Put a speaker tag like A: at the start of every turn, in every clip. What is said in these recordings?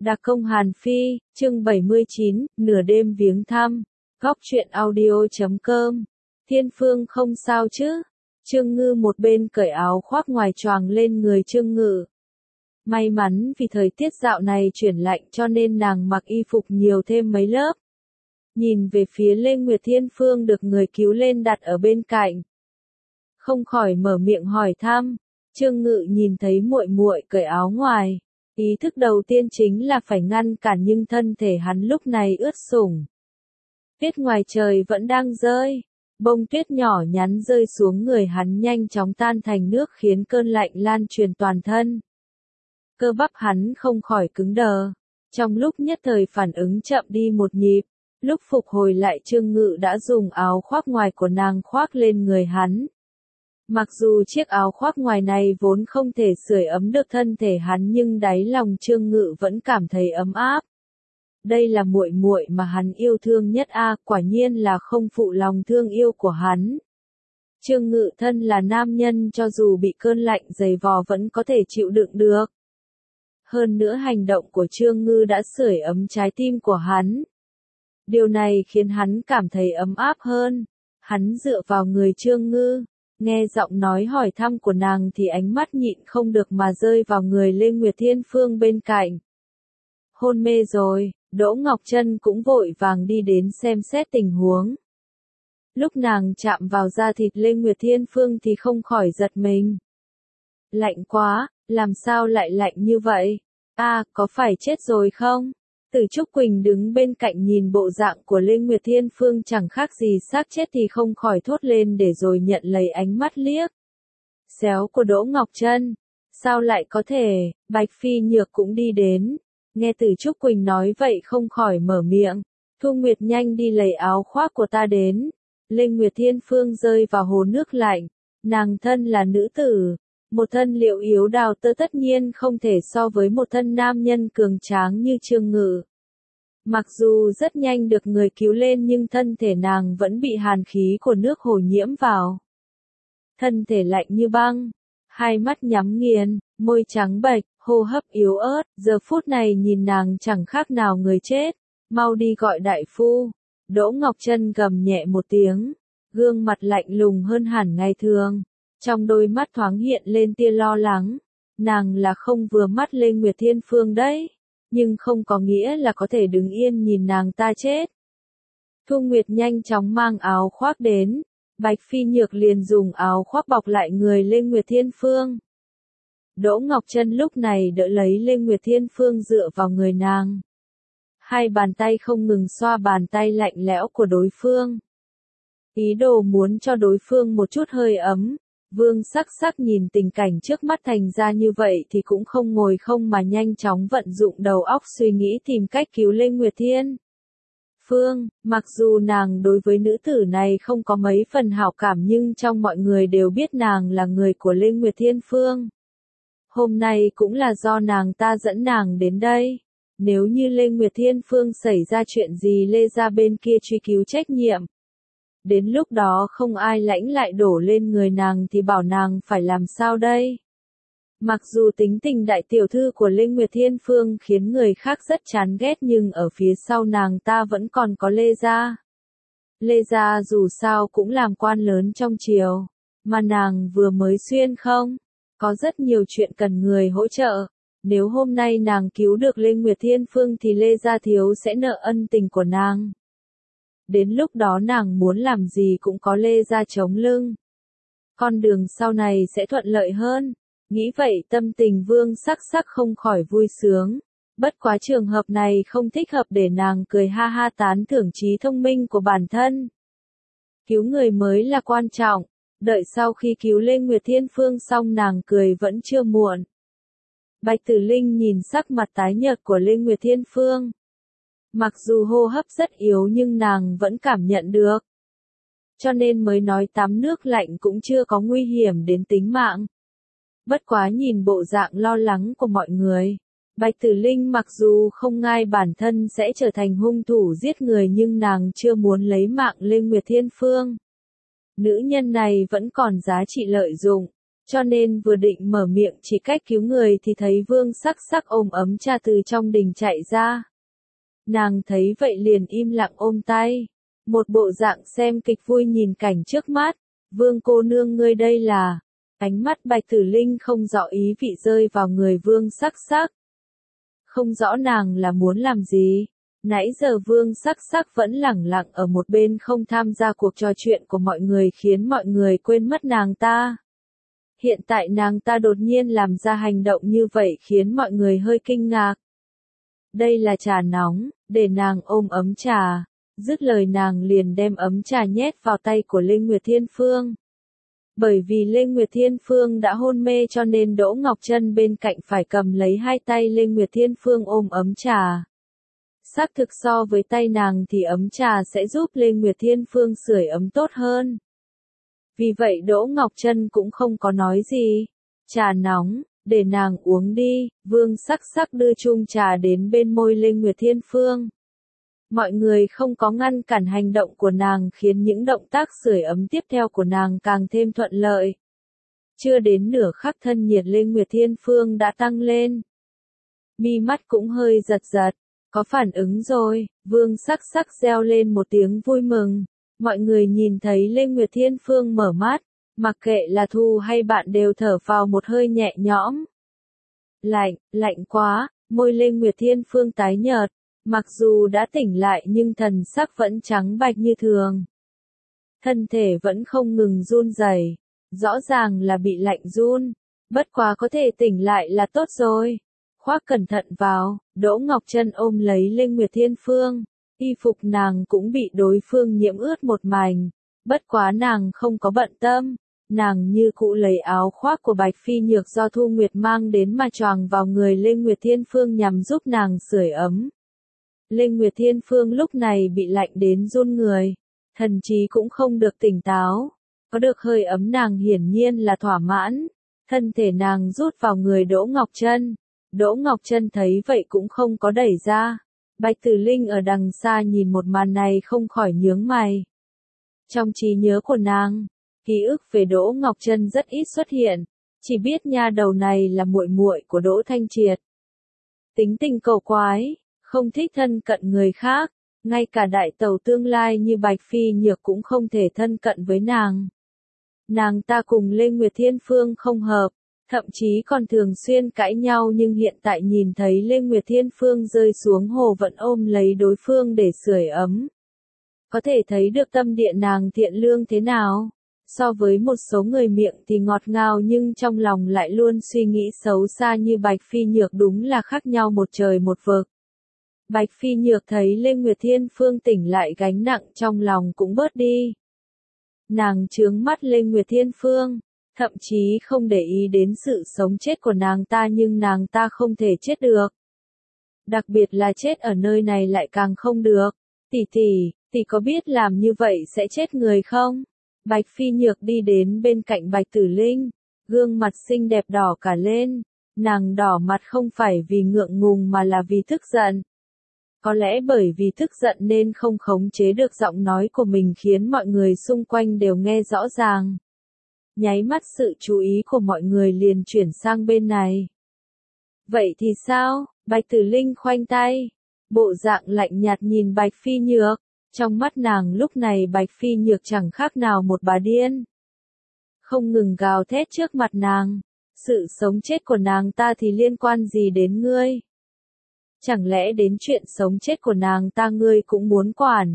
A: Đặc công Hàn Phi, chương 79, nửa đêm viếng thăm, góc truyện audio.com. Thiên Phương không sao chứ? Trương Ngư một bên cởi áo khoác ngoài choàng lên người Trương Ngự. May mắn vì thời tiết dạo này chuyển lạnh cho nên nàng mặc y phục nhiều thêm mấy lớp. Nhìn về phía Lê Nguyệt Thiên Phương được người cứu lên đặt ở bên cạnh. Không khỏi mở miệng hỏi thăm. Trương Ngự nhìn thấy muội muội cởi áo ngoài. Ý thức đầu tiên chính là phải ngăn cản nhưng thân thể hắn lúc này ướt sũng. Tuyết ngoài trời vẫn đang rơi. Bông tuyết nhỏ nhắn rơi xuống người hắn nhanh chóng tan thành nước khiến cơn lạnh lan truyền toàn thân. Cơ bắp hắn không khỏi cứng đờ. Trong lúc nhất thời phản ứng chậm đi một nhịp, lúc phục hồi lại Trương Ngự đã dùng áo khoác ngoài của nàng khoác lên người hắn. Mặc dù chiếc áo khoác ngoài này vốn không thể sưởi ấm được thân thể hắn nhưng đáy lòng Trương Ngự vẫn cảm thấy ấm áp. Đây là muội muội mà hắn yêu thương nhất quả nhiên là không phụ lòng thương yêu của hắn. Trương Ngự thân là nam nhân cho dù bị cơn lạnh dày vò vẫn có thể chịu đựng được. Hơn nữa hành động của Trương Ngư đã sưởi ấm trái tim của hắn. Điều này khiến hắn cảm thấy ấm áp hơn. Hắn dựa vào người Trương Ngư. Nghe giọng nói hỏi thăm của nàng thì ánh mắt nhịn không được mà rơi vào người Lê Nguyệt Thiên Phương bên cạnh. Hôn mê rồi, Đỗ Ngọc Trân cũng vội vàng đi đến xem xét tình huống. Lúc nàng chạm vào da thịt Lê Nguyệt Thiên Phương thì không khỏi giật mình. Lạnh quá, làm sao lại lạnh như vậy? Có phải chết rồi không? Từ Trúc Quỳnh đứng bên cạnh nhìn bộ dạng của Lê Nguyệt Thiên Phương chẳng khác gì xác chết thì không khỏi thốt lên để rồi nhận lấy ánh mắt liếc xéo của Đỗ Ngọc Trân. Sao lại có thể? Bạch Phi Nhược cũng đi đến. Nghe Từ Trúc Quỳnh nói vậy không khỏi mở miệng. Thu Nguyệt nhanh đi lấy áo khoác của ta đến. Lê Nguyệt Thiên Phương rơi vào hồ nước lạnh. Nàng thân là nữ tử. Một thân liệu yếu đào tơ tất nhiên không thể so với một thân nam nhân cường tráng như Trương Ngự. Mặc dù rất nhanh được người cứu lên nhưng thân thể nàng vẫn bị hàn khí của nước hồ nhiễm vào. Thân thể lạnh như băng, hai mắt nhắm nghiền, môi trắng bệch, hô hấp yếu ớt, giờ phút này nhìn nàng chẳng khác nào người chết. Mau đi gọi đại phu. Đỗ Ngọc Trân gầm nhẹ một tiếng, gương mặt lạnh lùng hơn hẳn ngày thường. Trong đôi mắt thoáng hiện lên tia lo lắng. Nàng là không vừa mắt Lê Nguyệt Thiên Phương đấy. Nhưng không có nghĩa là có thể đứng yên nhìn nàng ta chết. Thu Nguyệt nhanh chóng mang áo khoác đến. Bạch Phi Nhược liền dùng áo khoác bọc lại người Lê Nguyệt Thiên Phương. Đỗ Ngọc Trân lúc này đỡ lấy Lê Nguyệt Thiên Phương dựa vào người nàng. Hai bàn tay không ngừng xoa bàn tay lạnh lẽo của đối phương. Ý đồ muốn cho đối phương một chút hơi ấm. Vương Sắc Sắc nhìn tình cảnh trước mắt thành ra như vậy thì cũng không ngồi không mà nhanh chóng vận dụng đầu óc suy nghĩ tìm cách cứu Lê Nguyệt Thiên Phương. Mặc dù nàng đối với nữ tử này không có mấy phần hảo cảm nhưng trong mọi người đều biết nàng là người của Lê Nguyệt Thiên Phương. Hôm nay cũng là do nàng ta dẫn nàng đến đây. Nếu như Lê Nguyệt Thiên Phương xảy ra chuyện gì Lê gia bên kia truy cứu trách nhiệm. Đến lúc đó không ai lãnh lại đổ lên người nàng thì bảo nàng phải làm sao đây? Mặc dù tính tình đại tiểu thư của Lê Nguyệt Thiên Phương khiến người khác rất chán ghét nhưng ở phía sau nàng ta vẫn còn có Lê gia. Lê gia dù sao cũng làm quan lớn trong triều, mà nàng vừa mới xuyên không? Có rất nhiều chuyện cần người hỗ trợ. Nếu hôm nay nàng cứu được Lê Nguyệt Thiên Phương thì Lê gia thiếu sẽ nợ ân tình của nàng. Đến lúc đó nàng muốn làm gì cũng có Lê gia chống lưng. Con đường sau này sẽ thuận lợi hơn. Nghĩ vậy tâm tình Vương Sắc Sắc không khỏi vui sướng. Bất quá trường hợp này không thích hợp để nàng cười ha ha tán thưởng trí thông minh của bản thân. Cứu người mới là quan trọng. Đợi sau khi cứu Lê Nguyệt Thiên Phương xong nàng cười vẫn chưa muộn. Bạch Tử Linh nhìn sắc mặt tái nhợt của Lê Nguyệt Thiên Phương. Mặc dù hô hấp rất yếu nhưng nàng vẫn cảm nhận được. Cho nên mới nói tắm nước lạnh cũng chưa có nguy hiểm đến tính mạng. Bất quá nhìn bộ dạng lo lắng của mọi người. Bạch Tử Linh mặc dù không ngại bản thân sẽ trở thành hung thủ giết người nhưng nàng chưa muốn lấy mạng Lê Nguyệt Thiên Phương. Nữ nhân này vẫn còn giá trị lợi dụng. cho nên vừa định mở miệng chỉ cách cứu người thì thấy Vương Sắc Sắc ôm ấm trà từ trong đình chạy ra. Nàng thấy vậy liền im lặng ôm tay, một bộ dạng xem kịch vui nhìn cảnh trước mắt. Vương cô nương ngươi đây là, ánh mắt Bạch Tử Linh không rõ ý vị rơi vào người Vương Sắc Sắc. Không rõ nàng là muốn làm gì. Nãy giờ Vương Sắc Sắc vẫn lẳng lặng ở một bên không tham gia cuộc trò chuyện của mọi người khiến mọi người quên mất nàng ta. Hiện tại nàng ta đột nhiên làm ra hành động như vậy khiến mọi người hơi kinh ngạc. Đây là trà nóng, để nàng ôm ấm trà. Dứt lời nàng liền đem ấm trà nhét vào tay của Lê Nguyệt Thiên Phương. Bởi vì Lê Nguyệt Thiên Phương đã hôn mê cho nên Đỗ Ngọc Trân bên cạnh phải cầm lấy hai tay Lê Nguyệt Thiên Phương ôm ấm trà. Xác thực so với tay nàng thì ấm trà sẽ giúp Lê Nguyệt Thiên Phương sưởi ấm tốt hơn. Vì vậy Đỗ Ngọc Trân cũng không có nói gì. Trà nóng, để nàng uống đi. Vương Sắc Sắc đưa chung trà đến bên môi Lê Nguyệt Thiên Phương. Mọi người không có ngăn cản hành động của nàng khiến những động tác sưởi ấm tiếp theo của nàng càng thêm thuận lợi. Chưa đến nửa khắc thân nhiệt Lê Nguyệt Thiên Phương đã tăng lên. Mi mắt cũng hơi giật giật. Có phản ứng rồi, Vương Sắc Sắc reo lên một tiếng vui mừng. Mọi người nhìn thấy Lê Nguyệt Thiên Phương mở mắt, mặc kệ là Thu hay bạn đều thở vào một hơi nhẹ nhõm. Lạnh quá, môi Lê Nguyệt Thiên Phương tái nhợt, mặc dù đã tỉnh lại nhưng thần sắc vẫn trắng bạch như thường. Thân thể vẫn không ngừng run rẩy, rõ ràng là bị lạnh run, bất quá có thể tỉnh lại là tốt rồi. Khoác cẩn thận vào, Đỗ Ngọc Trân ôm lấy Lê Nguyệt Thiên Phương, y phục nàng cũng bị đối phương nhiễm ướt một mảnh, bất quá nàng không có bận tâm, nàng như cũ lấy áo khoác của Bạch Phi Nhược do Thu Nguyệt mang đến mà choàng vào người Lê Nguyệt Thiên Phương nhằm giúp nàng sưởi ấm. Lê Nguyệt Thiên Phương lúc này bị lạnh đến run người, thần trí cũng không được tỉnh táo, có được hơi ấm nàng hiển nhiên là thỏa mãn, thân thể nàng rút vào người Đỗ Ngọc Trân. Đỗ Ngọc Trân thấy vậy cũng không có đẩy ra. Bạch Tử Linh ở đằng xa nhìn một màn này không khỏi nhướng mày. Trong trí nhớ của nàng, ký ức về Đỗ Ngọc Trân rất ít xuất hiện, chỉ biết nha đầu này là muội muội của Đỗ Thanh Triệt. Tính tình cầu quái, không thích thân cận người khác, ngay cả đại tẩu tương lai như Bạch Phi Nhược cũng không thể thân cận với nàng. Nàng ta cùng Lê Nguyệt Thiên Phương không hợp. Thậm chí còn thường xuyên cãi nhau nhưng hiện tại nhìn thấy Lê Nguyệt Thiên Phương rơi xuống hồ vẫn ôm lấy đối phương để sưởi ấm. Có thể thấy được tâm địa nàng thiện lương thế nào. So với một số người miệng thì ngọt ngào nhưng trong lòng lại luôn suy nghĩ xấu xa như Bạch Phi Nhược đúng là khác nhau một trời một vực. Bạch Phi Nhược thấy Lê Nguyệt Thiên Phương tỉnh lại gánh nặng trong lòng cũng bớt đi. Nàng trướng mắt Lê Nguyệt Thiên Phương. Thậm chí không để ý đến sự sống chết của nàng ta nhưng nàng ta không thể chết được. Đặc biệt là chết ở nơi này lại càng không được. Tỷ có biết làm như vậy sẽ chết người không? Bạch Phi Nhược đi đến bên cạnh Bạch Tử Linh, gương mặt xinh đẹp đỏ cả lên. Nàng đỏ mặt không phải vì ngượng ngùng mà là vì tức giận. Có lẽ bởi vì tức giận nên không khống chế được giọng nói của mình khiến mọi người xung quanh đều nghe rõ ràng. Nháy mắt sự chú ý của mọi người liền chuyển sang bên này. Vậy thì sao? Bạch Tử Linh khoanh tay. Bộ dạng lạnh nhạt nhìn Bạch Phi Nhược. Trong mắt nàng lúc này Bạch Phi Nhược chẳng khác nào một bà điên. Không ngừng gào thét trước mặt nàng. Sự sống chết của nàng ta thì liên quan gì đến ngươi? Chẳng lẽ đến chuyện sống chết của nàng ta ngươi cũng muốn quản?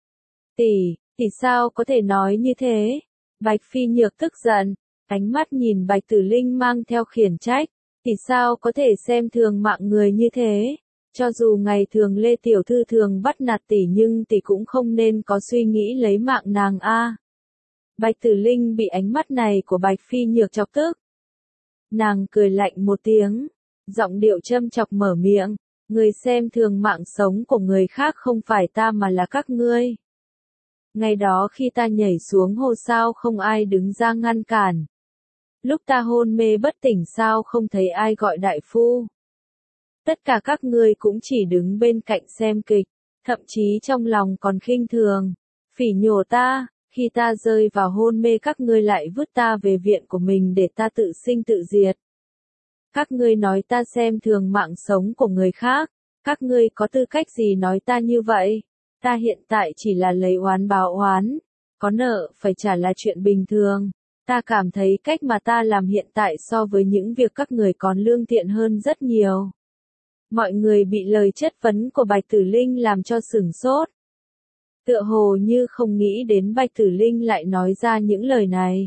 A: Tỷ sao có thể nói như thế? Bạch Phi Nhược tức giận, ánh mắt nhìn Bạch Tử Linh mang theo khiển trách, thì sao có thể xem thường mạng người như thế? Cho dù ngày thường Lê Tiểu Thư thường bắt nạt tỷ nhưng tỷ cũng không nên có suy nghĩ lấy mạng nàng a. Bạch Tử Linh bị ánh mắt này của Bạch Phi Nhược chọc tức. Nàng cười lạnh một tiếng, giọng điệu châm chọc mở miệng, người xem thường mạng sống của người khác không phải ta mà là các ngươi. Ngày đó khi ta nhảy xuống hồ sao không ai đứng ra ngăn cản. Lúc ta hôn mê bất tỉnh sao không thấy ai gọi đại phu. Tất cả các ngươi cũng chỉ đứng bên cạnh xem kịch, thậm chí trong lòng còn khinh thường, phỉ nhổ ta, Khi ta rơi vào hôn mê các ngươi lại vứt ta về viện của mình để ta tự sinh tự diệt. Các ngươi nói ta xem thường mạng sống của người khác, các ngươi có tư cách gì nói ta như vậy? Ta hiện tại chỉ là lấy oán báo oán, có nợ phải trả là chuyện bình thường. Ta cảm thấy cách mà ta làm hiện tại so với những việc các người còn lương thiện hơn rất nhiều. Mọi người bị lời chất vấn của Bạch Tử Linh làm cho sửng sốt. Tựa hồ như không nghĩ đến Bạch Tử Linh lại nói ra những lời này.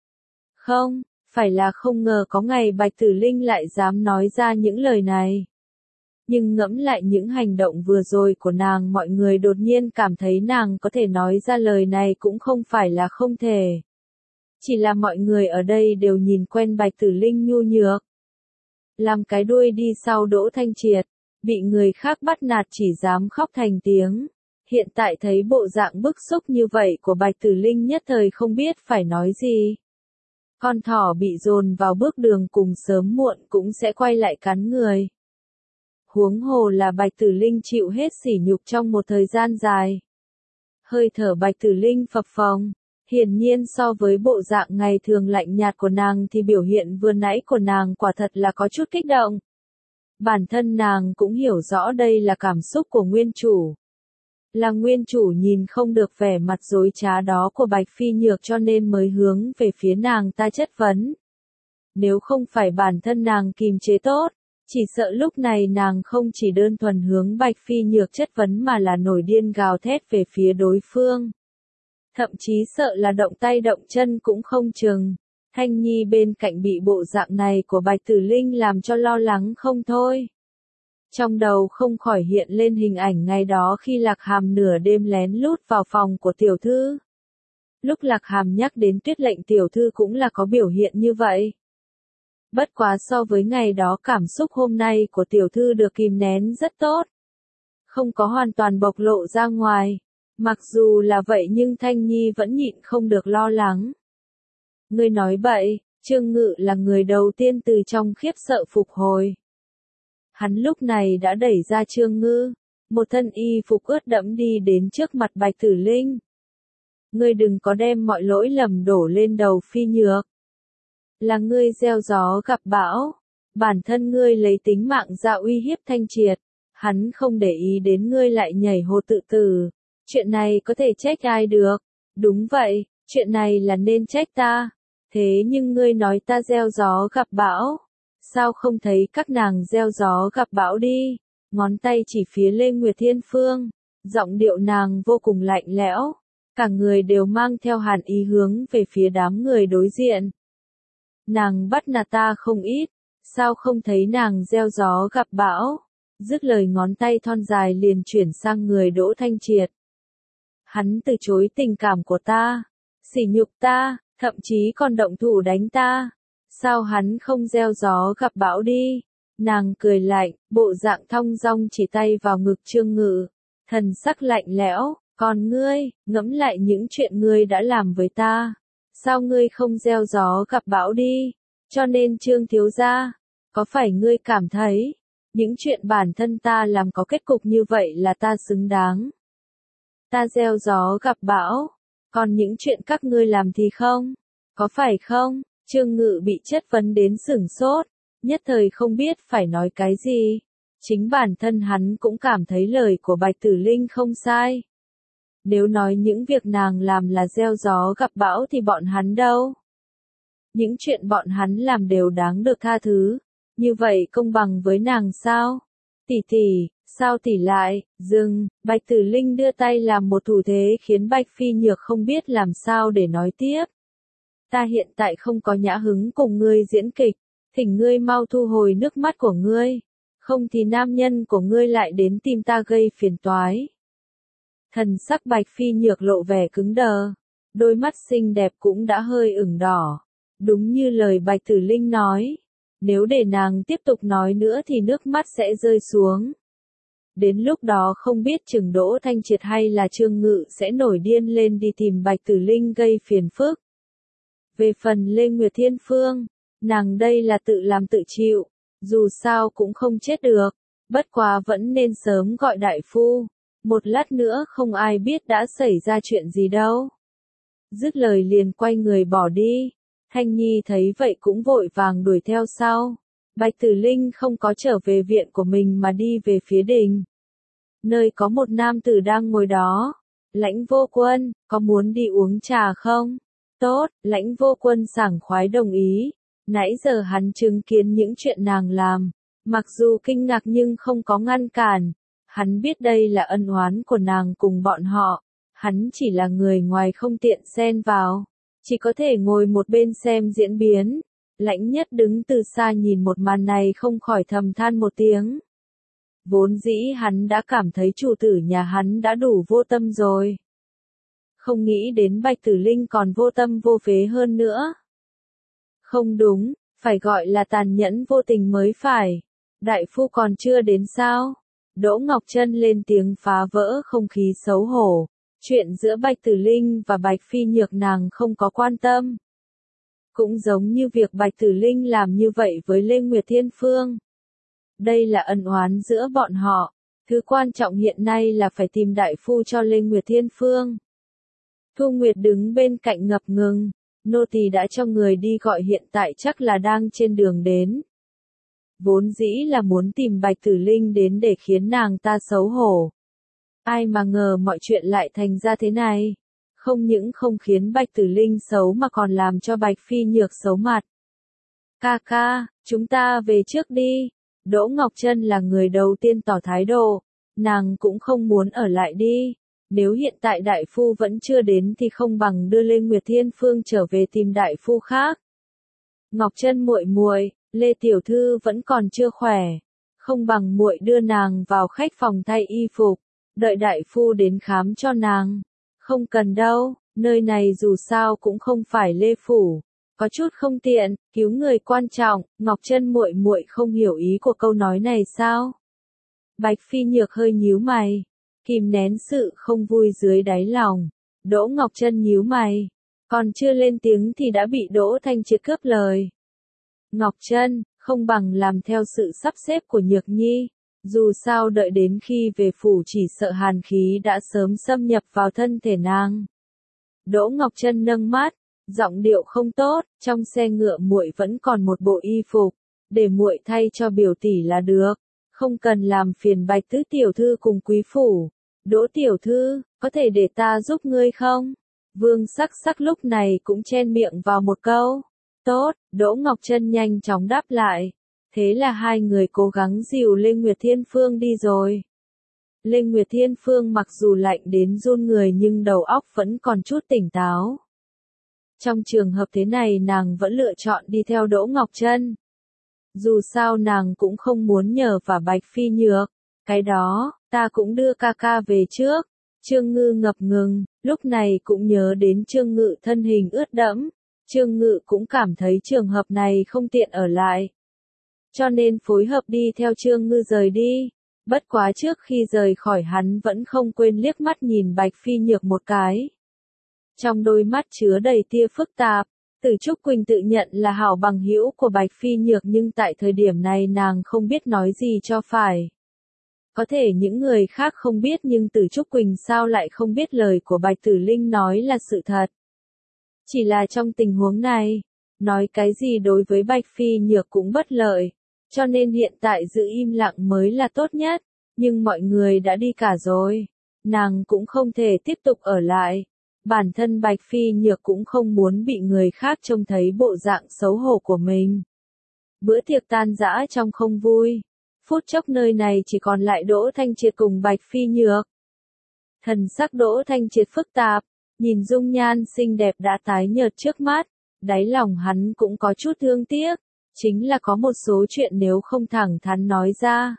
A: Không, phải là không ngờ có ngày Bạch Tử Linh lại dám nói ra những lời này. Nhưng ngẫm lại những hành động vừa rồi của nàng, mọi người đột nhiên cảm thấy nàng có thể nói ra lời này cũng không phải là không thể. Chỉ là mọi người ở đây đều nhìn quen Bạch Tử Linh nhu nhược. Làm cái đuôi đi sau Đỗ Thanh Triệt, bị người khác bắt nạt chỉ dám khóc thành tiếng. Hiện tại thấy bộ dạng bức xúc như vậy của Bạch Tử Linh nhất thời không biết phải nói gì. Con thỏ bị dồn vào bước đường cùng sớm muộn cũng sẽ quay lại cắn người. Huống hồ là Bạch Tử Linh chịu hết sỉ nhục trong một thời gian dài. Hơi thở Bạch Tử Linh phập phồng, hiển nhiên so với bộ dạng ngày thường lạnh nhạt của nàng thì biểu hiện vừa nãy của nàng quả thật là có chút kích động. Bản thân nàng cũng hiểu rõ đây là cảm xúc của nguyên chủ. Là nguyên chủ nhìn không được vẻ mặt dối trá đó của Bạch Phi Nhược cho nên mới hướng về phía nàng ta chất vấn. Nếu không phải bản thân nàng kìm chế tốt, chỉ sợ lúc này nàng không chỉ đơn thuần hướng Bạch Phi Nhược chất vấn mà là nổi điên gào thét về phía đối phương. Thậm chí sợ là động tay động chân cũng không chừng. Thanh Nhi bên cạnh bị bộ dạng này của Bạch Tử Linh làm cho lo lắng không thôi. Trong đầu không khỏi hiện lên hình ảnh ngày đó khi Lạc Hàm nửa đêm lén lút vào phòng của tiểu thư. Lúc Lạc Hàm nhắc đến Tuyết Lệnh tiểu thư cũng là có biểu hiện như vậy. Bất quá so với ngày đó cảm xúc hôm nay của tiểu thư được kìm nén rất tốt. Không có hoàn toàn bộc lộ ra ngoài. Mặc dù là vậy nhưng Thanh Nhi vẫn nhịn không được lo lắng. Ngươi nói bậy, Trương Ngự là người đầu tiên từ trong khiếp sợ phục hồi. Hắn lúc này đã đẩy ra Trương Ngư, một thân y phục ướt đẫm đi đến trước mặt Bạch Tử Linh. Ngươi đừng có đem mọi lỗi lầm đổ lên đầu Phi Nhược. Là ngươi gieo gió gặp bão, bản thân ngươi lấy tính mạng ra uy hiếp Thanh Triệt, hắn không để ý đến ngươi lại nhảy hồ tự tử. Chuyện này có thể trách ai được? Đúng vậy, chuyện này là nên trách ta. Thế nhưng ngươi nói ta gieo gió gặp bão. Sao không thấy các nàng gieo gió gặp bão đi? Ngón tay chỉ phía Lê Nguyệt Thiên Phương. Giọng điệu nàng vô cùng lạnh lẽo. Cả người đều mang theo hàn ý hướng về phía đám người đối diện. Nàng bắt nạt ta không ít. Sao không thấy nàng gieo gió gặp bão? Dứt lời ngón tay thon dài liền chuyển sang người Đỗ Thanh Triệt. Hắn từ chối tình cảm của ta, sỉ nhục ta, thậm chí còn động thủ đánh ta. Sao hắn không gieo gió gặp bão đi? Nàng cười lạnh, bộ dạng thong dong chỉ tay vào ngực Trương Ngự, thần sắc lạnh lẽo, còn ngươi, ngẫm lại những chuyện ngươi đã làm với ta. Sao ngươi không gieo gió gặp bão đi? Cho nên Trương thiếu gia, có phải ngươi cảm thấy, những chuyện bản thân ta làm có kết cục như vậy là ta xứng đáng? Ta gieo gió gặp bão, còn những chuyện các ngươi làm thì không, có phải không? Trương Ngự bị chất vấn đến sửng sốt, nhất thời không biết phải nói cái gì. Chính bản thân hắn cũng cảm thấy lời của Bạch Tử Linh không sai. Nếu nói những việc nàng làm là gieo gió gặp bão thì bọn hắn đâu? Những chuyện bọn hắn làm đều đáng được tha thứ. Như vậy công bằng với nàng sao? Tỷ tỷ, sao tỷ lại, dừng, Bạch Tử Linh đưa tay làm một thủ thế khiến Bạch Phi Nhược không biết làm sao để nói tiếp. Ta hiện tại không có nhã hứng cùng ngươi diễn kịch, thỉnh ngươi mau thu hồi nước mắt của ngươi, không thì nam nhân của ngươi lại đến tìm ta gây phiền toái. Thần sắc Bạch Phi Nhược lộ vẻ cứng đờ, đôi mắt xinh đẹp cũng đã hơi ửng đỏ. Đúng như lời Bạch Tử Linh nói, nếu để nàng tiếp tục nói nữa thì nước mắt sẽ rơi xuống. Đến lúc đó không biết chừng Đỗ Thanh Triệt hay là Trương Ngự sẽ nổi điên lên đi tìm Bạch Tử Linh gây phiền phức. Về phần Lê Nguyệt Thiên Phương, nàng đây là tự làm tự chịu, dù sao cũng không chết được, bất quá vẫn nên sớm gọi đại phu, một lát nữa không ai biết đã xảy ra chuyện gì đâu. Dứt lời liền quay người bỏ đi. Thanh Nhi thấy vậy cũng vội vàng đuổi theo sau. Bạch Tử Linh không có trở về viện của mình mà đi về phía đình. Nơi có một nam tử đang ngồi đó. Lãnh Vô Quân, có muốn đi uống trà không? Tốt, Lãnh Vô Quân sảng khoái đồng ý. Nãy giờ hắn chứng kiến những chuyện nàng làm. Mặc dù kinh ngạc nhưng không có ngăn cản. Hắn biết đây là ân oán của nàng cùng bọn họ. Hắn chỉ là người ngoài không tiện xen vào. Chỉ có thể ngồi một bên xem diễn biến. Lãnh Nhất đứng từ xa nhìn một màn này không khỏi thầm than một tiếng. Vốn dĩ hắn đã cảm thấy chủ tử nhà hắn đã đủ vô tâm rồi. Không nghĩ đến Bạch Tử Linh còn vô tâm vô phế hơn nữa. Không đúng, phải gọi là tàn nhẫn vô tình mới phải. Đại phu còn chưa đến sao? Đỗ Ngọc Trân lên tiếng phá vỡ không khí xấu hổ. Chuyện giữa Bạch Tử Linh và Bạch Phi Nhược nàng không có quan tâm. Cũng giống như việc Bạch Tử Linh làm như vậy với Lê Nguyệt Thiên Phương. Đây là ân oán giữa bọn họ. Thứ quan trọng hiện nay là phải tìm đại phu cho Lê Nguyệt Thiên Phương. Thu Nguyệt đứng bên cạnh ngập ngừng. Nô tỳ đã cho người đi gọi hiện tại chắc là đang trên đường đến. Vốn dĩ là muốn tìm Bạch Tử Linh đến để khiến nàng ta xấu hổ. Ai mà ngờ mọi chuyện lại thành ra thế này. Không những không khiến Bạch Tử Linh xấu mà còn làm cho Bạch Phi Nhược xấu mặt. Ca ca, chúng ta về trước đi. Đỗ Ngọc Trân là người đầu tiên tỏ thái độ. Nàng cũng không muốn ở lại đi. Nếu hiện tại đại phu vẫn chưa đến thì không bằng đưa Lê Nguyệt Thiên Phương trở về tìm đại phu khác. Ngọc Trân muội muội, Lê tiểu thư vẫn còn chưa khỏe, không bằng muội đưa nàng vào khách phòng thay y phục, đợi đại phu đến khám cho nàng. Không cần đâu, nơi này dù sao cũng không phải Lê phủ, có chút không tiện, cứu người quan trọng. Ngọc Trân muội muội không hiểu ý của câu nói này sao? Bạch Phi Nhược hơi nhíu mày, kìm nén sự không vui dưới đáy lòng. Đỗ Ngọc Trân nhíu mày, còn chưa lên tiếng thì đã bị Đỗ Thanh Triệt cướp lời. Ngọc Trân, không bằng làm theo sự sắp xếp của Nhược Nhi, dù sao đợi đến khi về phủ chỉ sợ hàn khí đã sớm xâm nhập vào thân thể nàng. Đỗ Ngọc Trân nâng mắt, giọng điệu không tốt, trong xe ngựa muội vẫn còn một bộ y phục, để muội thay cho biểu tỷ là được, không cần làm phiền Bạch tứ tiểu thư cùng quý phủ. Đỗ tiểu thư, có thể để ta giúp ngươi không? Vương Sắc Sắc lúc này cũng chen miệng vào một câu. Tốt, Đỗ Ngọc Trân nhanh chóng đáp lại. Thế là hai người cố gắng dìu Lê Nguyệt Thiên Phương đi rồi. Lê Nguyệt Thiên Phương mặc dù lạnh đến run người nhưng đầu óc vẫn còn chút tỉnh táo. Trong trường hợp thế này nàng vẫn lựa chọn đi theo Đỗ Ngọc Trân. Dù sao nàng cũng không muốn nhờ vả Bạch Phi Nhược. Cái đó, ta cũng đưa ca ca về trước. Trương Ngư ngập ngừng, lúc này cũng nhớ đến Trương Ngự thân hình ướt đẫm. Trương Ngự cũng cảm thấy trường hợp này không tiện ở lại. Cho nên phối hợp đi theo Trương Ngư rời đi. Bất quá trước khi rời khỏi hắn vẫn không quên liếc mắt nhìn Bạch Phi Nhược một cái. Trong đôi mắt chứa đầy tia phức tạp. Từ Trúc Quỳnh tự nhận là hảo bằng hữu của Bạch Phi Nhược nhưng tại thời điểm này nàng không biết nói gì cho phải. Có thể những người khác không biết nhưng Từ Trúc Quỳnh sao lại không biết lời của Bạch Tử Linh nói là sự thật. Chỉ là trong tình huống này, nói cái gì đối với Bạch Phi Nhược cũng bất lợi, cho nên hiện tại giữ im lặng mới là tốt nhất, nhưng mọi người đã đi cả rồi, nàng cũng không thể tiếp tục ở lại. Bản thân Bạch Phi Nhược cũng không muốn bị người khác trông thấy bộ dạng xấu hổ của mình. Bữa tiệc tan rã trong không vui. Phút chốc nơi này chỉ còn lại Đỗ Thanh Triệt cùng Bạch Phi Nhược. Thần sắc Đỗ Thanh Triệt phức tạp, nhìn dung nhan xinh đẹp đã tái nhợt trước mắt, đáy lòng hắn cũng có chút thương tiếc, chính là có một số chuyện nếu không thẳng thắn nói ra,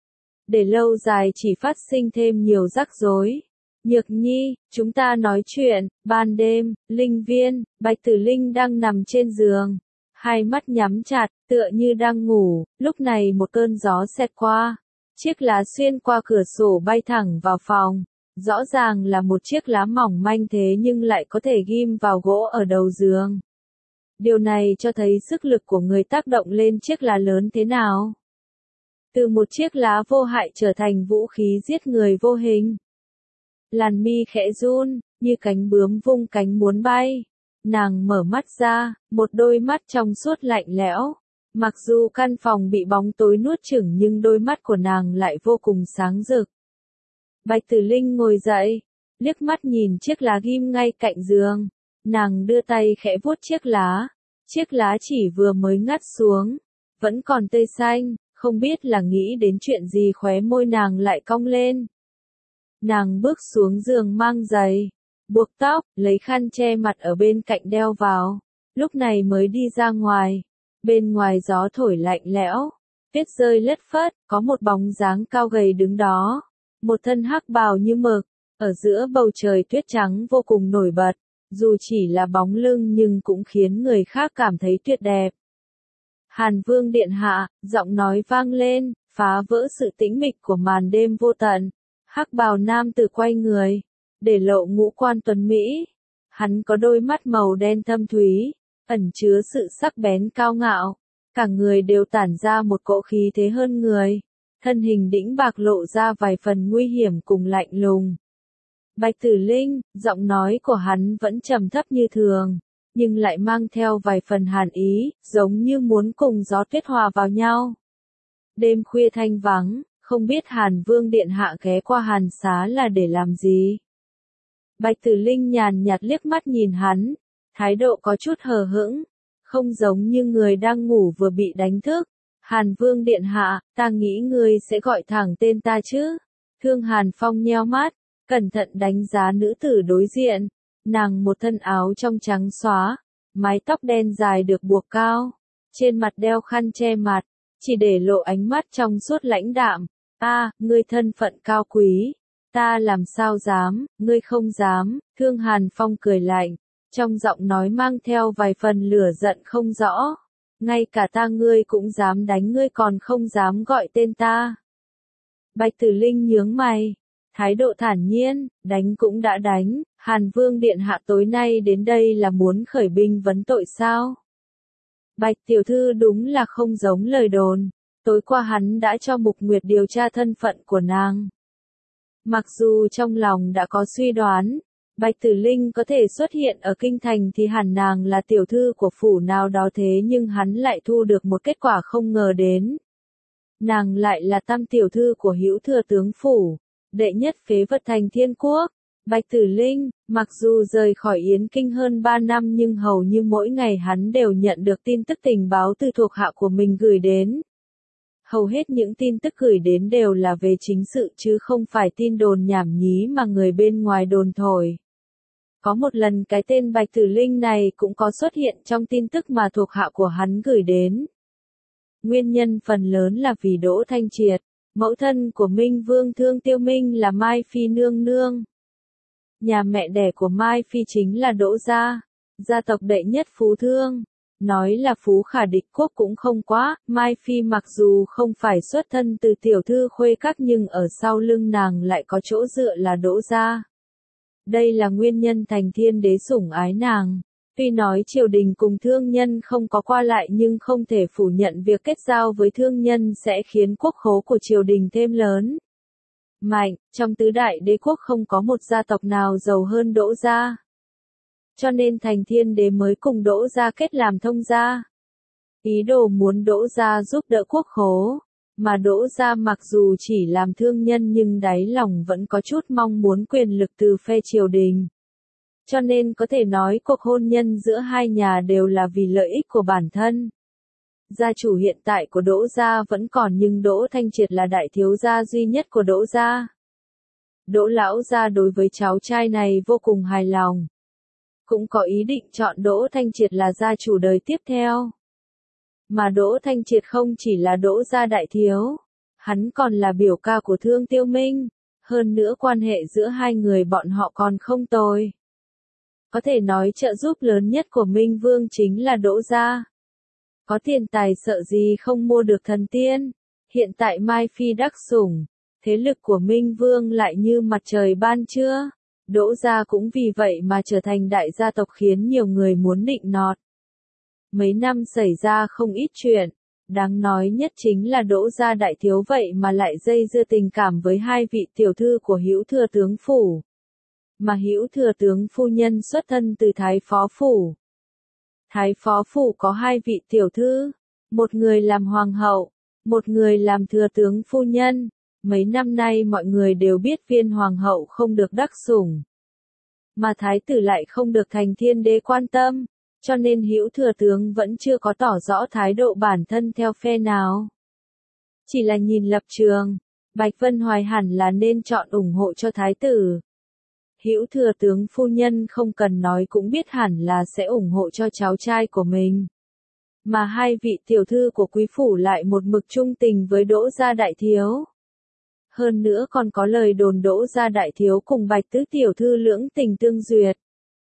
A: để lâu dài chỉ phát sinh thêm nhiều rắc rối. Nhược Nhi, chúng ta nói chuyện. Ban đêm, Linh Viên, Bạch Tử Linh đang nằm trên giường, hai mắt nhắm chặt, tựa như đang ngủ. Lúc này một cơn gió xẹt qua, chiếc lá xuyên qua cửa sổ bay thẳng vào phòng. Rõ ràng là một chiếc lá mỏng manh thế nhưng lại có thể ghim vào gỗ ở đầu giường. Điều này cho thấy sức lực của người tác động lên chiếc lá lớn thế nào. Từ một chiếc lá vô hại trở thành vũ khí giết người vô hình. Làn mi khẽ run, như cánh bướm vung cánh muốn bay. Nàng mở mắt ra, một đôi mắt trong suốt lạnh lẽo. Mặc dù căn phòng bị bóng tối nuốt chửng nhưng đôi mắt của nàng lại vô cùng sáng rực. Bạch Tử Linh ngồi dậy, liếc mắt nhìn chiếc lá ghim ngay cạnh giường. Nàng đưa tay khẽ vuốt chiếc lá. Chiếc lá chỉ vừa mới ngắt xuống, vẫn còn tươi xanh, không biết là nghĩ đến chuyện gì khóe môi nàng lại cong lên. Nàng bước xuống giường mang giày, buộc tóc, lấy khăn che mặt ở bên cạnh đeo vào. Lúc này mới đi ra ngoài. Bên ngoài gió thổi lạnh lẽo, tuyết rơi lất phất, có một bóng dáng cao gầy đứng đó. Một thân hắc bào như mực, ở giữa bầu trời tuyết trắng vô cùng nổi bật. Dù chỉ là bóng lưng nhưng cũng khiến người khác cảm thấy tuyệt đẹp. Hàn Vương điện hạ, giọng nói vang lên, phá vỡ sự tĩnh mịch của màn đêm vô tận. Hắc bào nam tử quay người, để lộ ngũ quan tuấn mỹ. Hắn có đôi mắt màu đen thâm thúy, ẩn chứa sự sắc bén cao ngạo. Cả người đều tản ra một cỗ khí thế hơn người. Thân hình đĩnh bạc lộ ra vài phần nguy hiểm cùng lạnh lùng. Bạch Tử Linh, giọng nói của hắn vẫn trầm thấp như thường, nhưng lại mang theo vài phần hàn ý, giống như muốn cùng gió tuyết hòa vào nhau. Đêm khuya thanh vắng, không biết Hàn Vương điện hạ ghé qua Hàn Xá là để làm gì. Bạch Tử Linh nhàn nhạt liếc mắt nhìn hắn, thái độ có chút hờ hững, không giống như người đang ngủ vừa bị đánh thức. Hàn Vương điện hạ, ta nghĩ ngươi sẽ gọi thẳng tên ta chứ. Thương Hàn Phong nheo mắt, cẩn thận đánh giá nữ tử đối diện. Nàng một thân áo trong trắng xóa, mái tóc đen dài được buộc cao, trên mặt đeo khăn che mặt, chỉ để lộ ánh mắt trong suốt lãnh đạm. Ngươi thân phận cao quý, ta làm sao dám, ngươi không dám. Thương Hàn Phong cười lạnh, trong giọng nói mang theo vài phần lửa giận không rõ. Ngay cả ta ngươi cũng dám đánh, ngươi còn không dám gọi tên ta. Bạch Tử Linh nhướng mày, thái độ thản nhiên, đánh cũng đã đánh. Hàn Vương điện hạ tối nay đến đây là muốn khởi binh vấn tội sao? Bạch tiểu thư đúng là không giống lời đồn. Tối qua hắn đã cho Mục Nguyệt điều tra thân phận của nàng. Mặc dù trong lòng đã có suy đoán, Bạch Tử Linh có thể xuất hiện ở kinh thành thì hẳn nàng là tiểu thư của phủ nào đó, thế nhưng hắn lại thu được một kết quả không ngờ đến. Nàng lại là tam tiểu thư của Hữu Thừa tướng phủ, đệ nhất phế vật thành Thiên Quốc. Bạch Tử Linh, mặc dù rời khỏi Yến Kinh hơn 3 năm nhưng hầu như mỗi ngày hắn đều nhận được tin tức tình báo từ thuộc hạ của mình gửi đến. Hầu hết những tin tức gửi đến đều là về chính sự chứ không phải tin đồn nhảm nhí mà người bên ngoài đồn thổi. Có một lần cái tên Bạch Tử Linh này cũng có xuất hiện trong tin tức mà thuộc hạ của hắn gửi đến. Nguyên nhân phần lớn là vì Đỗ Thanh Triệt, mẫu thân của Minh Vương Thương Tiêu Minh là Mai Phi nương nương. Nhà mẹ đẻ của Mai Phi chính là Đỗ gia, gia tộc đệ nhất phú thương. Nói là phú khả địch quốc cũng không quá, Mai Phi mặc dù không phải xuất thân từ tiểu thư khuê các nhưng ở sau lưng nàng lại có chỗ dựa là Đỗ gia. Đây là nguyên nhân thành Thiên đế sủng ái nàng. Tuy nói triều đình cùng thương nhân không có qua lại nhưng không thể phủ nhận việc kết giao với thương nhân sẽ khiến quốc khố của triều đình thêm lớn. Mạnh, trong tứ đại đế quốc không có một gia tộc nào giàu hơn Đỗ gia. Cho nên thành Thiên đế mới cùng Đỗ gia kết làm thông gia. Ý đồ muốn Đỗ gia giúp đỡ quốc khố. Mà Đỗ gia mặc dù chỉ làm thương nhân nhưng đáy lòng vẫn có chút mong muốn quyền lực từ phe triều đình. Cho nên có thể nói cuộc hôn nhân giữa hai nhà đều là vì lợi ích của bản thân. Gia chủ hiện tại của Đỗ gia vẫn còn nhưng Đỗ Thanh Triệt là đại thiếu gia duy nhất của Đỗ gia. Đỗ lão gia đối với cháu trai này vô cùng hài lòng. Cũng có ý định chọn Đỗ Thanh Triệt là gia chủ đời tiếp theo. Mà Đỗ Thanh Triệt không chỉ là Đỗ gia đại thiếu, hắn còn là biểu ca của Thương Tiêu Minh, hơn nữa quan hệ giữa hai người bọn họ còn không tồi. Có thể nói trợ giúp lớn nhất của Minh Vương chính là Đỗ gia. Có tiền tài sợ gì không mua được thần tiên, hiện tại Mai Phi đắc sủng, thế lực của Minh Vương lại như mặt trời ban trưa. Đỗ gia cũng vì vậy mà trở thành đại gia tộc khiến nhiều người muốn nịnh nọt. Mấy năm xảy ra không ít chuyện, đáng nói nhất chính là Đỗ gia đại thiếu vậy mà lại dây dưa tình cảm với hai vị tiểu thư của Hữu Thừa tướng phủ. mà Hữu thừa tướng phu nhân xuất thân từ Thái Phó Phủ. Thái Phó Phủ có hai vị tiểu thư, một người làm hoàng hậu, một người làm thừa tướng phu nhân. Mấy năm nay mọi người đều biết Viên hoàng hậu không được đắc sủng, mà thái tử lại không được thành thiên đế quan tâm, cho nên Hữu thừa tướng vẫn chưa có tỏ rõ thái độ bản thân theo phe nào. Chỉ là nhìn lập trường, Bạch Vân Hoài hẳn là nên chọn ủng hộ cho thái tử. Hữu thừa tướng phu nhân không cần nói cũng biết hẳn là sẽ ủng hộ cho cháu trai của mình. Mà hai vị tiểu thư của quý phủ lại một mực trung tình với Đỗ gia đại thiếu. Hơn nữa còn có lời đồn Đỗ gia đại thiếu cùng Bạch tứ tiểu thư lưỡng tình tương duyệt.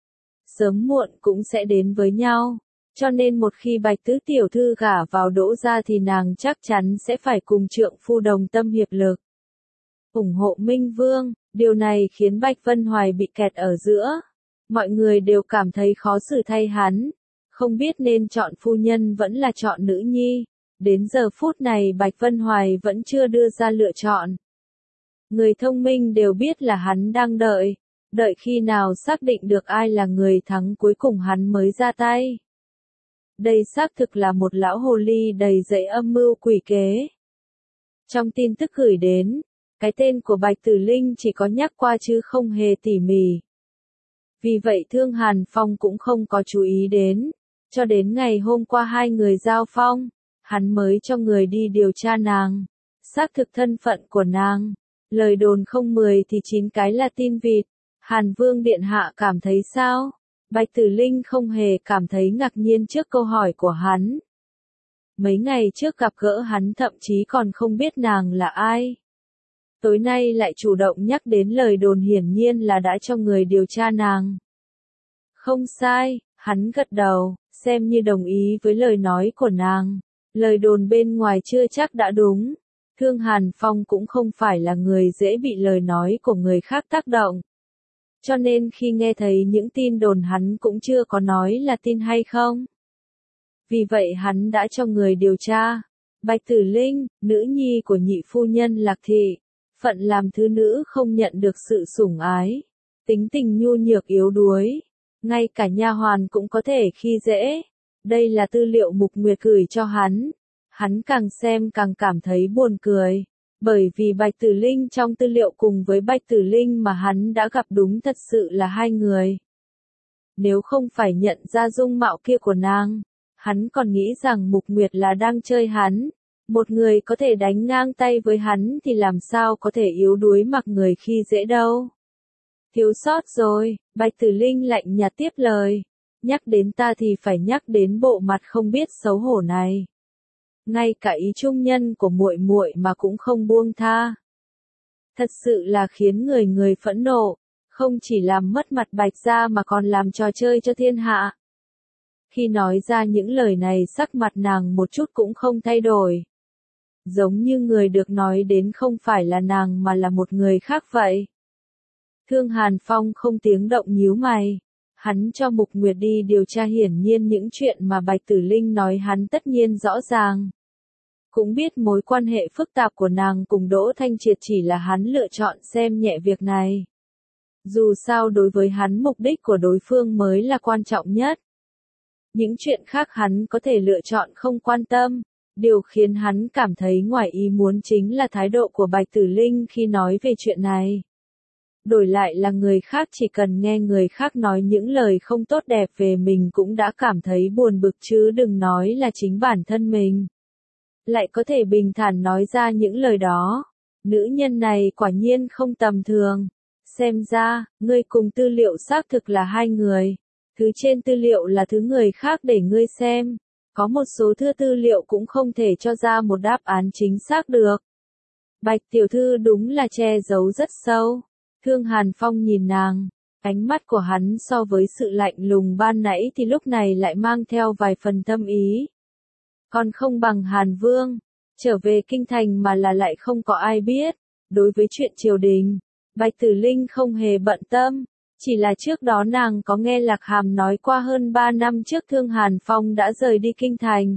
A: Sớm muộn cũng sẽ đến với nhau, cho nên một khi Bạch tứ tiểu thư gả vào Đỗ gia thì nàng chắc chắn sẽ phải cùng trượng phu đồng tâm hiệp lực. Ủng hộ Minh Vương, điều này khiến Bạch Vân Hoài bị kẹt ở giữa. Mọi người đều cảm thấy khó xử thay hắn, không biết nên chọn phu nhân vẫn là chọn nữ nhi. Đến giờ phút này Bạch Vân Hoài vẫn chưa đưa ra lựa chọn. Người thông minh đều biết là hắn đang đợi khi nào xác định được ai là người thắng cuối cùng hắn mới ra tay. Đây xác thực là một lão hồ ly đầy dẫy âm mưu quỷ kế. Trong tin tức gửi đến, cái tên của Bạch Tử Linh chỉ có nhắc qua chứ không hề tỉ mỉ. Vì vậy Thương Hàn Phong cũng không có chú ý đến, cho đến ngày hôm qua hai người giao phong, hắn mới cho người đi điều tra nàng, xác thực thân phận của nàng. Lời đồn không 10 thì 9 cái là tin vịt. Hàn Vương điện hạ cảm thấy sao? Bạch Tử Linh không hề cảm thấy ngạc nhiên trước câu hỏi của hắn. Mấy ngày trước gặp gỡ hắn thậm chí còn không biết nàng là ai. Tối nay lại chủ động nhắc đến lời đồn hiển nhiên là đã cho người điều tra nàng. Không sai, hắn gật đầu, xem như đồng ý với lời nói của nàng. Lời đồn bên ngoài chưa chắc đã đúng. Thương Hàn Phong cũng không phải là người dễ bị lời nói của người khác tác động. Cho nên khi nghe thấy những tin đồn hắn cũng chưa có nói là tin hay không. Vì vậy hắn đã cho người điều tra. Bạch Tử Linh, nữ nhi của nhị phu nhân Lạc Thị, phận làm thứ nữ không nhận được sự sủng ái, tính tình nhu nhược yếu đuối, ngay cả nha hoàn cũng có thể khi dễ. Đây là tư liệu Mục Nguyệt gửi cho hắn. Hắn càng xem càng cảm thấy buồn cười, bởi vì Bạch Tử Linh trong tư liệu cùng với Bạch Tử Linh mà hắn đã gặp đúng thật sự là hai người. Nếu không phải nhận ra dung mạo kia của nàng, hắn còn nghĩ rằng Mục Nguyệt là đang chơi hắn. Một người có thể đánh ngang tay với hắn thì làm sao có thể yếu đuối mặc người khi dễ đâu. Thiếu sót rồi, Bạch Tử Linh lạnh nhạt tiếp lời. Nhắc đến ta thì phải nhắc đến bộ mặt không biết xấu hổ này. Ngay cả ý trung nhân của muội muội mà cũng không buông tha. Thật sự là khiến người phẫn nộ, không chỉ làm mất mặt Bạch gia mà còn làm trò chơi cho thiên hạ. Khi nói ra những lời này sắc mặt nàng một chút cũng không thay đổi. Giống như người được nói đến không phải là nàng mà là một người khác vậy. Thương Hàn Phong không tiếng động nhíu mày. Hắn cho Mục Nguyệt đi điều tra hiển nhiên những chuyện mà Bạch Tử Linh nói hắn tất nhiên rõ ràng. Cũng biết mối quan hệ phức tạp của nàng cùng Đỗ Thanh Triệt chỉ là hắn lựa chọn xem nhẹ việc này. Dù sao đối với hắn mục đích của đối phương mới là quan trọng nhất. Những chuyện khác hắn có thể lựa chọn không quan tâm. Điều khiến hắn cảm thấy ngoài ý muốn chính là thái độ của Bạch Tử Linh khi nói về chuyện này. Đổi lại là người khác chỉ cần nghe người khác nói những lời không tốt đẹp về mình cũng đã cảm thấy buồn bực chứ đừng nói là chính bản thân mình. Lại có thể bình thản nói ra những lời đó. Nữ nhân này quả nhiên không tầm thường. Xem ra, ngươi cùng tư liệu xác thực là hai người. Thứ trên tư liệu là thứ người khác để ngươi xem. Có một số tư liệu cũng không thể cho ra một đáp án chính xác được. Bạch tiểu thư đúng là che giấu rất sâu. Thương Hàn Phong nhìn nàng, ánh mắt của hắn so với sự lạnh lùng ban nãy thì lúc này lại mang theo vài phần thâm ý. Còn không bằng Hàn Vương, trở về kinh thành mà là lại không có ai biết. Đối với chuyện triều đình, Bạch Tử Linh không hề bận tâm, chỉ là trước đó nàng có nghe Lạc Hàm nói qua hơn 3 năm trước Thương Hàn Phong đã rời đi kinh thành.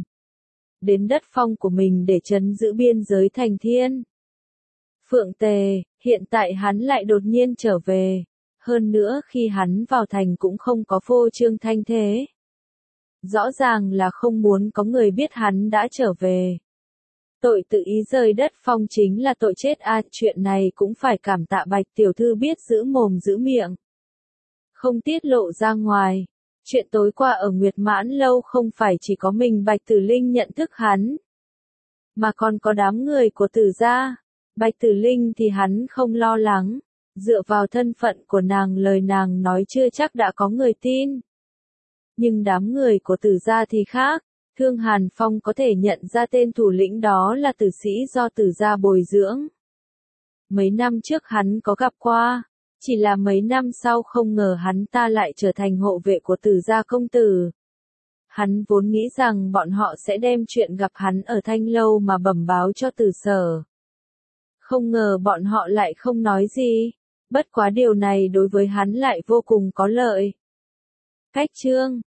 A: Đến đất phong của mình để trấn giữ biên giới thành thiên. Phượng Tề, hiện tại hắn lại đột nhiên trở về. hơn nữa khi hắn vào thành cũng không có phô trương thanh thế. Rõ ràng là không muốn có người biết hắn đã trở về. Tội tự ý rời đất phong chính là tội chết a, chuyện này cũng phải cảm tạ Bạch tiểu thư biết giữ mồm giữ miệng. Không tiết lộ ra ngoài. Chuyện tối qua ở Nguyệt Mãn Lâu không phải chỉ có mình Bạch Tử Linh nhận thức hắn, mà còn có đám người của Tử gia. Bạch Tử Linh thì hắn không lo lắng, dựa vào thân phận của nàng lời nàng nói chưa chắc đã có người tin. Nhưng đám người của Tử gia thì khác, Thương Hàn Phong có thể nhận ra tên thủ lĩnh đó là tử sĩ do Tử gia bồi dưỡng. Mấy năm trước hắn có gặp qua, chỉ là mấy năm sau không ngờ hắn ta lại trở thành hộ vệ của Tử gia công tử. Hắn vốn nghĩ rằng bọn họ sẽ đem chuyện gặp hắn ở Thanh Lâu mà bẩm báo cho Tử Sở. Không ngờ bọn họ lại không nói gì, bất quá điều này đối với hắn lại vô cùng có lợi. Cách chương